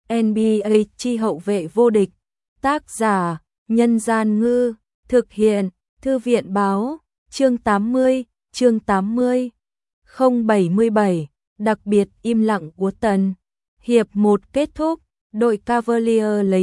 NBA chi hậu vệ vô địch. Tác giả: Nhân Gian Ngư. Thực hiện: Thư viện Báo. Chương 80. 077. Đặc biệt im lặng của Tần. Hiệp 1 kết thúc, đội Cavaliers lấy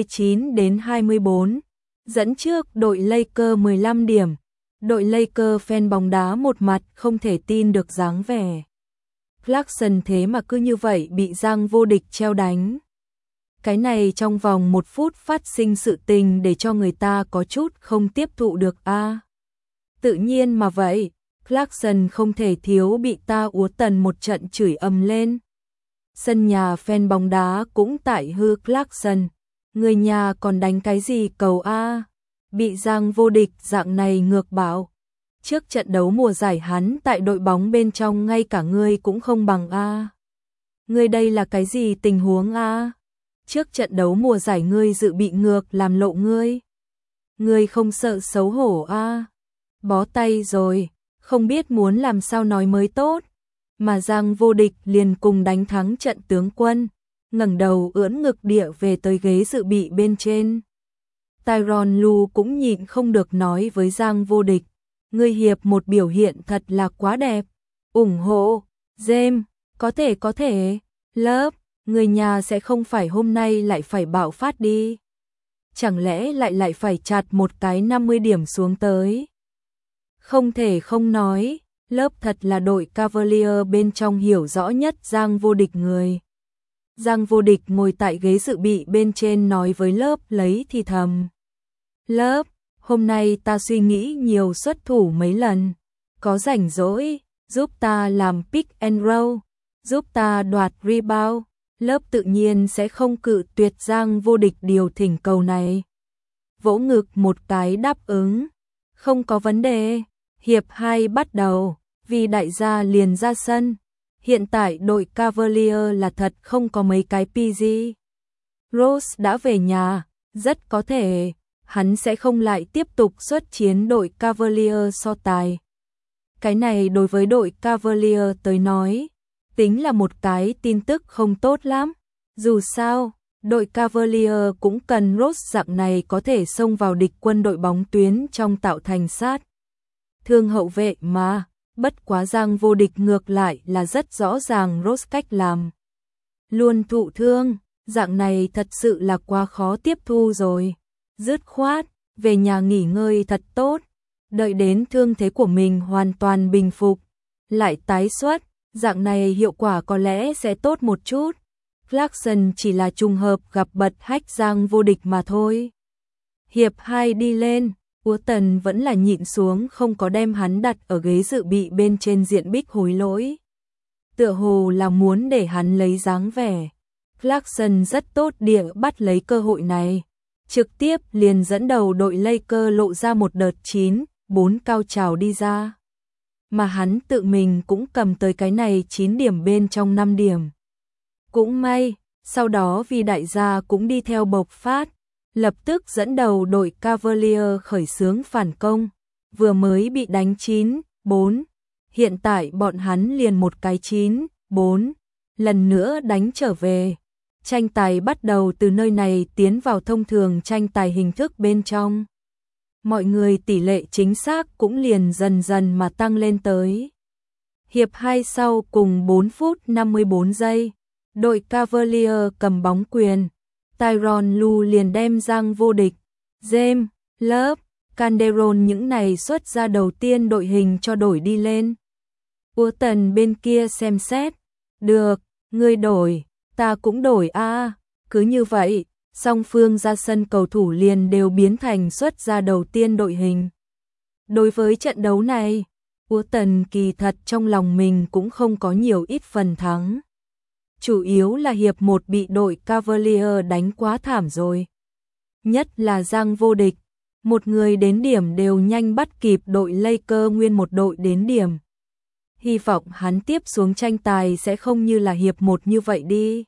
39-24, dẫn trước đội Lakers 15 điểm. Đội Lakers fan bóng đá một mặt không thể tin được dáng vẻ Clarkson thế mà cứ như vậy bị Giang vô địch treo đánh. Cái này trong vòng 1 phút phát sinh sự tình để cho người ta có chút không tiếp thụ được a. Tự nhiên mà vậy, Clarkson không thể thiếu bị ta úa Tần một trận chửi ầm lên. Sân nhà fan bóng đá cũng tại hư Clarkson, người nhà còn đánh cái gì cầu a. Bị Giang vô địch dạng này ngược bảo. Trước trận đấu mùa giải hắn tại đội bóng bên trong ngay cả ngươi cũng không bằng a. Ngươi đây là cái gì tình huống a? Trước trận đấu mùa giải ngươi dự bị ngược làm lộ ngươi. Ngươi không sợ xấu hổ a? Bó tay rồi, không biết muốn làm sao nói mới tốt. Mà Giang vô địch liền cùng đánh thắng trận tướng quân, ngẩng đầu ưỡn ngực địa về tới ghế dự bị bên trên. Tyronn Lue cũng nhịn không được nói với Giang vô địch, ngươi hiệp một biểu hiện thật là quá đẹp, ủng hộ, James, có thể, lớp, người nhà sẽ không phải hôm nay lại phải bạo phát đi. Chẳng lẽ lại phải chặt một cái 50 điểm xuống tới. Không thể không nói, lớp thật là đội Cavaliers bên trong hiểu rõ nhất Giang vô địch người. Giang vô địch ngồi tại ghế dự bị bên trên nói với lớp lấy thì thầm. Lớp, hôm nay ta suy nghĩ nhiều xuất thủ mấy lần, có rảnh rỗi, giúp ta làm pick and roll, giúp ta đoạt rebound, lớp tự nhiên sẽ không cự tuyệt Giang vô địch điều thỉnh cầu này. Vỗ ngực một cái đáp ứng, không có vấn đề. Hiệp 2 bắt đầu, vì đại gia liền ra sân. Hiện tại đội Cavaliers là thật không có mấy cái PG. Rose đã về nhà, rất có thể hắn sẽ không lại tiếp tục xuất chiến đội Cavaliers so tài. Cái này đối với đội Cavaliers tới nói, tính là một cái tin tức không tốt lắm. Dù sao, đội Cavaliers cũng cần Rose dạng này có thể xông vào địch quân đội bóng tuyến trong tạo thành sát thương hậu vệ mà. Bất quá Giang vô địch ngược lại là rất rõ ràng Rose cách làm. Luôn thụ thương, dạng này thật sự là quá khó tiếp thu rồi. Dứt khoát, về nhà nghỉ ngơi thật tốt, đợi đến thương thế của mình hoàn toàn bình phục, lại tái xuất, dạng này hiệu quả có lẽ sẽ tốt một chút. Clarkson chỉ là trùng hợp gặp bật hách Giang vô địch mà thôi. Hiệp 2 đi lên. Úa Tần vẫn là nhịn xuống không có đem hắn đặt ở ghế dự bị bên trên diện bích hối lỗi. Tựa hồ là muốn để hắn lấy dáng vẻ. Clarkson rất tốt địa bắt lấy cơ hội này. Trực tiếp liền dẫn đầu đội Lakers lộ ra một đợt 9-4 cao trào đi ra. Mà hắn tự mình cũng cầm tới cái này 9 điểm bên trong 5 điểm. Cũng may, sau đó vì đại gia cũng đi theo bộc phát. Lập tức dẫn đầu đội Cavaliers khởi xướng phản công, vừa mới bị đánh 9-4, hiện tại bọn hắn liền một cái 9-4, lần nữa đánh trở về. Tranh tài bắt đầu từ nơi này tiến vào thông thường tranh tài hình thức bên trong. Mọi người tỷ lệ chính xác cũng liền dần dần mà tăng lên tới. Hiệp 2 sau cùng 4 phút 54 giây, đội Cavaliers cầm bóng quyền. Tyronn Lue liền đem Giang vô địch, James, lớp, Calderon những này xuất ra đầu tiên đội hình cho đổi đi lên. Úa Tần bên kia xem xét, được, ngươi đổi, ta cũng đổi a. Cứ như vậy, song phương ra sân cầu thủ liền đều biến thành xuất ra đầu tiên đội hình. Đối với trận đấu này, Úa Tần kỳ thật trong lòng mình cũng không có nhiều ít phần thắng. Chủ yếu là hiệp 1 bị đội Cavaliers đánh quá thảm rồi. Nhất là Giang vô địch, một người đến điểm đều nhanh bắt kịp đội Lakers nguyên một đội đến điểm. Hy vọng hắn tiếp xuống tranh tài sẽ không như là hiệp 1 như vậy đi.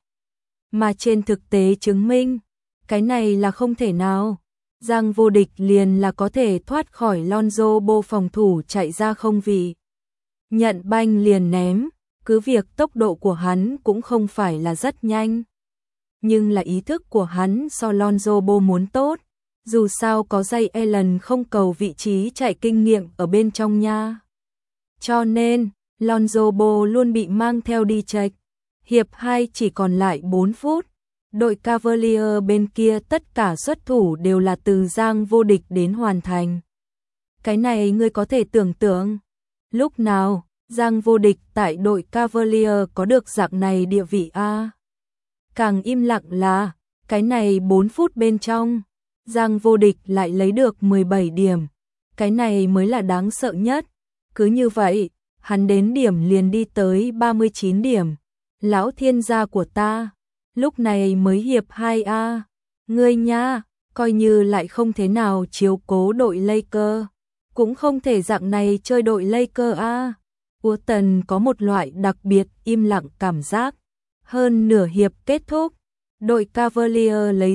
Mà trên thực tế chứng minh, cái này là không thể nào. Giang vô địch liền là có thể thoát khỏi Lonzo Ball phòng thủ chạy ra không vị. Nhận banh liền ném. Cứ việc tốc độ của hắn cũng không phải là rất nhanh. nhưng là ý thức của hắn so Lonzo Ball muốn tốt. Dù sao có Ray Allen không cầu vị trí chạy kinh nghiệm ở bên trong nha. Cho nên, Lonzo Ball luôn bị mang theo đi check. Hiệp 2 chỉ còn lại 4 phút. Đội Cavalier bên kia tất cả xuất thủ đều là từ Giang Vô Địch đến hoàn thành. Cái này ngươi có thể tưởng tượng. Lúc nào, Giang Vô Địch tại đội Cavalier có được dạng này địa vị a? Càng im lặng là, cái này 4 phút bên trong, Giang Vô Địch lại lấy được 17 điểm. Cái này mới là đáng sợ nhất. Cứ như vậy, hắn đến điểm liền đi tới 39 điểm. Lão thiên gia của ta, lúc này mới hiệp 2A. Ngươi nha, coi như lại không thế nào chiếu cố đội Lakers, cũng không thể dạng này chơi đội Lakers a. Tần có một loại đặc biệt im lặng cảm giác. Hơn nửa hiệp kết thúc, đội Cavalier lấy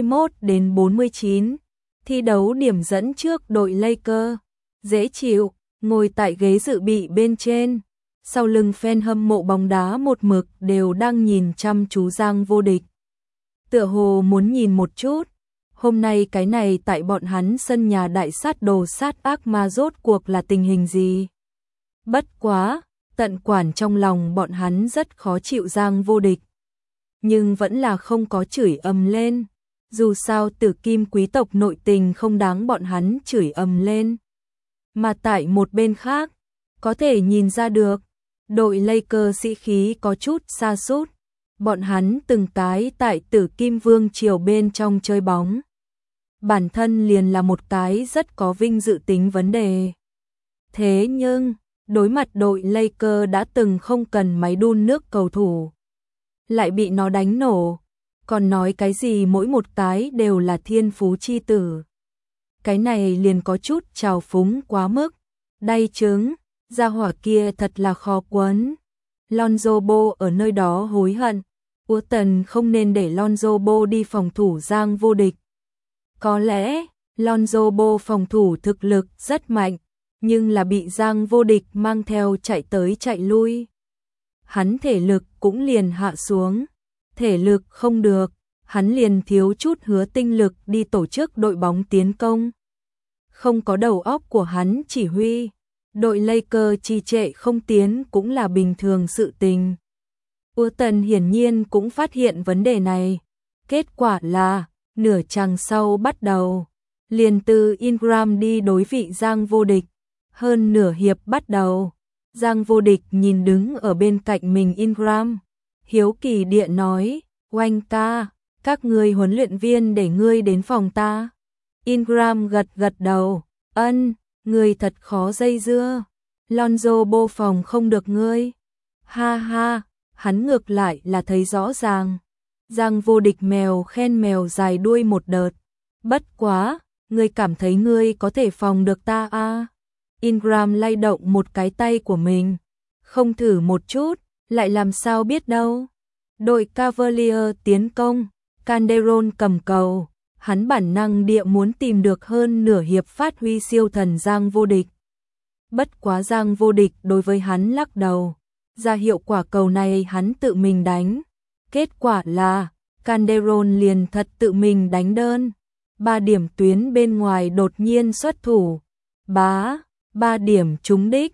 61-49, thi đấu điểm dẫn trước đội Lakers. Dễ chịu, ngồi tại ghế dự bị bên trên. Sau lưng fan hâm mộ bóng đá một mực đều đang nhìn chăm chú Giang Vô Địch. Tựa hồ muốn nhìn một chút, hôm nay cái này tại bọn hắn sân nhà đại sát đồ sát ác ma rốt cuộc là tình hình gì? Bất quá, tận quản trong lòng bọn hắn rất khó chịu Giang Vô Địch. Nhưng vẫn là không có chửi ầm lên. Dù sao tử kim quý tộc nội tình không đáng bọn hắn chửi ầm lên. Mà tại một bên khác, có thể nhìn ra được, đội Lakers sĩ khí có chút sa sút. Bọn hắn từng cái tại tử kim vương triều bên trong chơi bóng. Bản thân liền là một cái rất có vinh dự tính vấn đề. Thế nhưng, đối mặt đội Lakers đã từng không cần máy đun nước cầu thủ, lại bị nó đánh nổ, còn nói cái gì mỗi một cái đều là thiên phú chi tử. Cái này liền có chút trào phúng quá mức, đay trứng, gia hỏa kia thật là khó quấn. Lonzo Ball ở nơi đó hối hận, Tần không nên để Lonzo Ball đi phòng thủ Giang Vô Địch. Có lẽ, Lonzo Ball phòng thủ thực lực rất mạnh, nhưng là bị Giang Vô Địch mang theo chạy tới chạy lui. Hắn thể lực cũng liền hạ xuống, thể lực không được, hắn liền thiếu chút hứa tinh lực đi tổ chức đội bóng tiến công. Không có đầu óc của hắn chỉ huy, đội Lakers trì trệ không tiến cũng là bình thường sự tình. Tần hiển nhiên cũng phát hiện vấn đề này. Kết quả là, nửa chặng sau bắt đầu, liền từ Ingram đi đối vị Giang Vô Địch. Hơn nửa hiệp bắt đầu, Giang Vô Địch nhìn đứng ở bên cạnh mình Ingram. Hiếu kỳ địa nói, oanh ca, các ngươi huấn luyện viên để ngươi đến phòng ta. Ingram gật gật đầu, ân, ngươi thật khó dây dưa. Lonzo Ball phòng không được ngươi. Ha ha, hắn ngược lại là thấy rõ ràng. Giang Vô Địch mèo khen mèo dài đuôi một đợt. Bất quá, ngươi cảm thấy ngươi có thể phòng được ta à? Ingram lay động một cái tay của mình. Không thử một chút, lại làm sao biết đâu. Đội Cavalier tiến công, Calderon cầm cầu. Hắn bản năng địa muốn tìm được hơn nửa hiệp phát huy siêu thần Giang Vô Địch. Bất quá Giang Vô Địch đối với hắn lắc đầu. Ra hiệu quả cầu này hắn tự mình đánh. Kết quả là, Calderon liền thật tự mình đánh đơn. 3 điểm tuyến bên ngoài đột nhiên xuất thủ. 3 điểm trúng đích,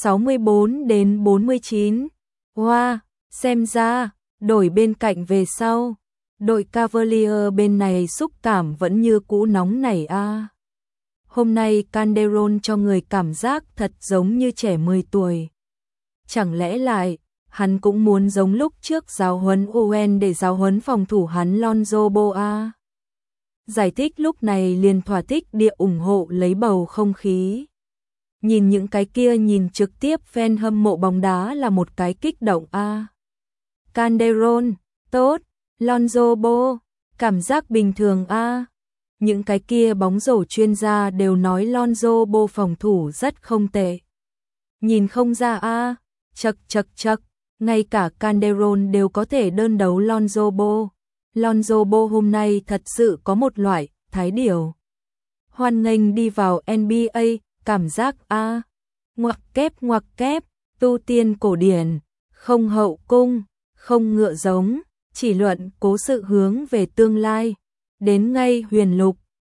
64-49. Wow, xem ra, đổi bên cạnh về sau. Đội Cavalier bên này xúc cảm vẫn như cũ nóng nảy a. Hôm nay Calderon cho người cảm giác thật giống như trẻ 10 tuổi. Chẳng lẽ lại, hắn cũng muốn giống lúc trước giáo huấn Owen để giáo huấn phòng thủ hắn Lonzo Ball a. Giải thích lúc này liền thỏa thích địa ủng hộ lấy bầu không khí. Nhìn những cái kia nhìn trực tiếp fan hâm mộ bóng đá là một cái kích động a. Calderon, tốt, Lonzo Ball, cảm giác bình thường a. Những cái kia bóng rổ chuyên gia đều nói Lonzo Ball phòng thủ rất không tệ. Nhìn không ra a, chậc, ngay cả Calderon đều có thể đơn đấu Lonzo Ball. Lonzo Ball hôm nay thật sự có một loại thái điểu. Hoan nghênh đi vào NBA, cảm giác a. Ngoặc kép, tu tiên cổ điển, không hậu cung, không ngựa giống, chỉ luận cố sự hướng về tương lai. Đến ngay huyền lục,